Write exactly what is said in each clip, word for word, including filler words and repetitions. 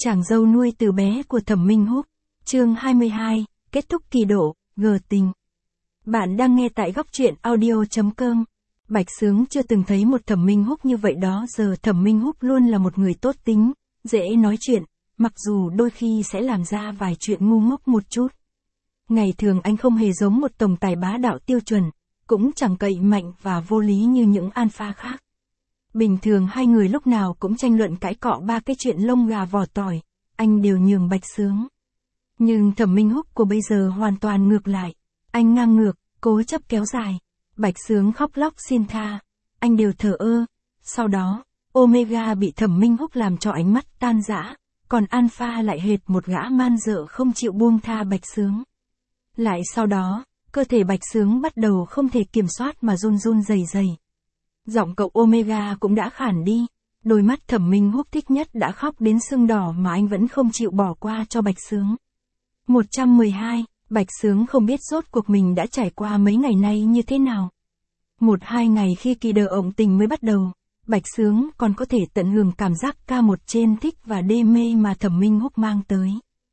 Chàng dâu nuôi từ bé của Thẩm Minh Húc, chương hai mươi hai, kết thúc kỳ độ, gờ tình. Bạn đang nghe tại góc truyện audio chấm com. Bạch Sướng chưa từng thấy một Thẩm Minh Húc như vậy đó giờ Thẩm Minh Húc luôn là một người tốt tính, dễ nói chuyện, mặc dù đôi khi sẽ làm ra vài chuyện ngu ngốc một chút. Ngày thường anh không hề giống một tổng tài bá đạo tiêu chuẩn, cũng chẳng cậy mạnh và vô lý như những alpha khác. Bình thường hai người lúc nào cũng tranh luận cãi cọ ba cái chuyện lông gà vỏ tỏi, anh đều nhường Bạch Sướng. Nhưng Thẩm Minh Húc của bây giờ hoàn toàn ngược lại, anh ngang ngược, cố chấp kéo dài. Bạch Sướng khóc lóc xin tha, anh đều thờ ơ. Sau đó, Omega bị Thẩm Minh Húc làm cho ánh mắt tan rã, còn Alpha lại hệt một gã man dợ không chịu buông tha Bạch Sướng. Lại sau đó, cơ thể Bạch Sướng bắt đầu không thể kiểm soát mà run run rẩy rẩy. Giọng cậu Omega cũng đã khản đi, đôi mắt Thẩm Minh Húc thích nhất đã khóc đến sưng đỏ mà anh vẫn không chịu bỏ qua cho Bạch Sướng. một trăm mười hai, Bạch Sướng không biết rốt cuộc mình đã trải qua mấy ngày nay như thế nào. Một hai ngày khi kỳ đờ ổng tình mới bắt đầu, Bạch Sướng còn có thể tận hưởng cảm giác ca một trên thích và đê mê mà Thẩm Minh Húc mang tới.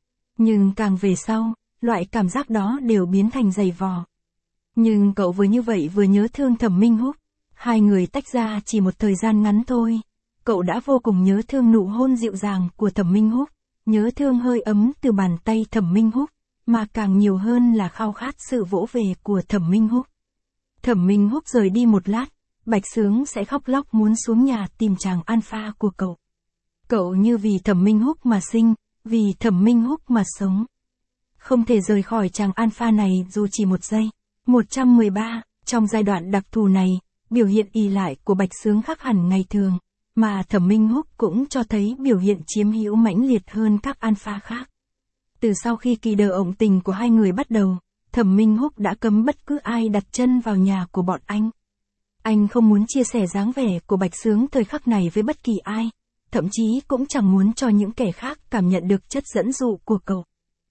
Nhưng càng về sau, loại cảm giác đó đều biến thành dày vò. Nhưng cậu vừa như vậy vừa nhớ thương Thẩm Minh Húc. Hai người tách ra chỉ một thời gian ngắn thôi, cậu đã vô cùng nhớ thương nụ hôn dịu dàng của Thẩm Minh Húc, nhớ thương hơi ấm từ bàn tay Thẩm Minh Húc, mà càng nhiều hơn là khao khát sự vỗ về của Thẩm Minh Húc. Thẩm Minh Húc rời đi một lát, Bạch Sướng sẽ khóc lóc muốn xuống nhà tìm chàng alpha của cậu. Cậu như vì Thẩm Minh Húc mà sinh, vì Thẩm Minh Húc mà sống. Không thể rời khỏi chàng alpha này dù chỉ một giây. một trăm mười ba, trong giai đoạn đặc thù này, biểu hiện ỷ lại của Bạch Sướng khác hẳn ngày thường, mà Thẩm Minh Húc cũng cho thấy biểu hiện chiếm hữu mãnh liệt hơn các alpha khác. Từ sau khi kỳ đờ ổng tình của hai người bắt đầu, Thẩm Minh Húc đã cấm bất cứ ai đặt chân vào nhà của bọn anh. Anh không muốn chia sẻ dáng vẻ của Bạch Sướng thời khắc này với bất kỳ ai, thậm chí cũng chẳng muốn cho những kẻ khác cảm nhận được chất dẫn dụ của cậu.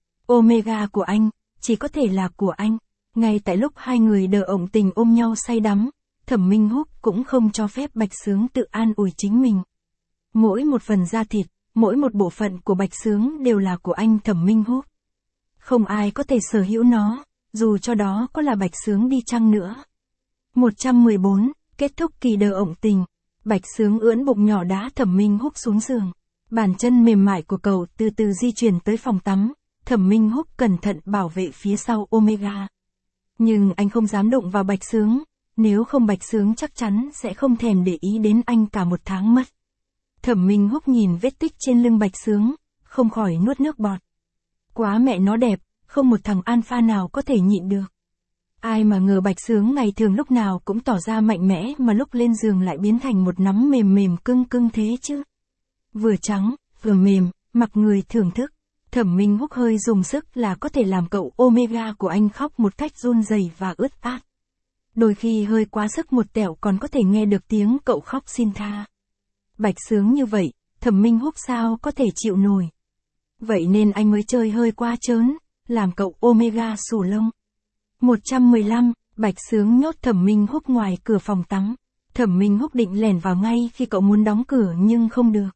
Omega của anh, chỉ có thể là của anh. Ngay tại lúc hai người đờ ổng tình ôm nhau say đắm, Thẩm Minh Húc cũng không cho phép Bạch Sướng tự an ủi chính mình. Mỗi một phần da thịt, mỗi một bộ phận của Bạch Sướng đều là của anh Thẩm Minh Húc. Không ai có thể sở hữu nó, dù cho đó có là Bạch Sướng đi chăng nữa. một trăm mười bốn, kết thúc kỳ đờ ổng tình. Bạch Sướng ưỡn bụng nhỏ đá Thẩm Minh Húc xuống giường. Bàn chân mềm mại của cậu từ từ di chuyển tới phòng tắm. Thẩm Minh Húc cẩn thận bảo vệ phía sau Omega. Nhưng anh không dám đụng vào Bạch Sướng. Nếu không Bạch Sướng chắc chắn sẽ không thèm để ý đến anh cả một tháng mất. Thẩm Minh Húc nhìn vết tích trên lưng Bạch Sướng, không khỏi nuốt nước bọt. Quá mẹ nó đẹp, không một thằng alpha nào có thể nhịn được. Ai mà ngờ Bạch Sướng ngày thường lúc nào cũng tỏ ra mạnh mẽ mà lúc lên giường lại biến thành một nắm mềm mềm cưng cưng thế chứ. Vừa trắng, vừa mềm, mặc người thưởng thức. Thẩm Minh Húc hơi dùng sức là có thể làm cậu Omega của anh khóc một cách run rẩy và ướt át. Đôi khi hơi quá sức một tẹo còn có thể nghe được tiếng cậu khóc xin tha. Bạch Sướng như vậy, Thẩm Minh Húc sao có thể chịu nổi. Vậy nên anh mới chơi hơi quá trớn, làm cậu Omega xù lông. một trăm mười lăm, Bạch Sướng nhốt Thẩm Minh Húc ngoài cửa phòng tắm. Thẩm Minh Húc định lẻn vào ngay khi cậu muốn đóng cửa nhưng không được.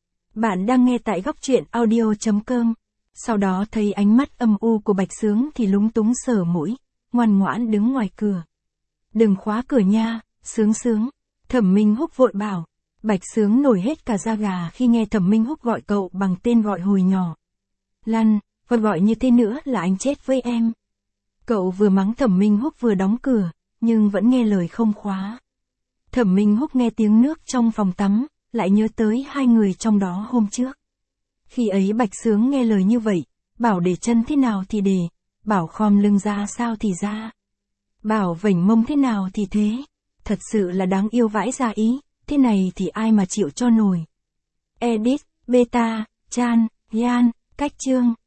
Bạn đang nghe tại góc truyện audio chấm com. Sau đó thấy ánh mắt âm u của Bạch Sướng thì lúng túng sờ mũi, ngoan ngoãn đứng ngoài cửa. Đừng khóa cửa nha, Sướng Sướng. Thẩm Minh Húc vội bảo. Bạch Sướng nổi hết cả da gà khi nghe Thẩm Minh Húc gọi cậu bằng tên gọi hồi nhỏ. Lăn, và gọi như thế nữa là anh chết với em. Cậu vừa mắng Thẩm Minh Húc vừa đóng cửa, nhưng vẫn nghe lời không khóa. Thẩm Minh Húc nghe tiếng nước trong phòng tắm, lại nhớ tới hai người trong đó hôm trước. Khi ấy Bạch Sướng nghe lời như vậy, bảo để chân thế nào thì để, bảo khom lưng ra sao thì ra. Bảo vểnh mông thế nào thì thế, thật sự là đáng yêu vãi ra ý, thế này thì ai mà chịu cho nổi. Edit, Beta, Chan, Yan, cách chương.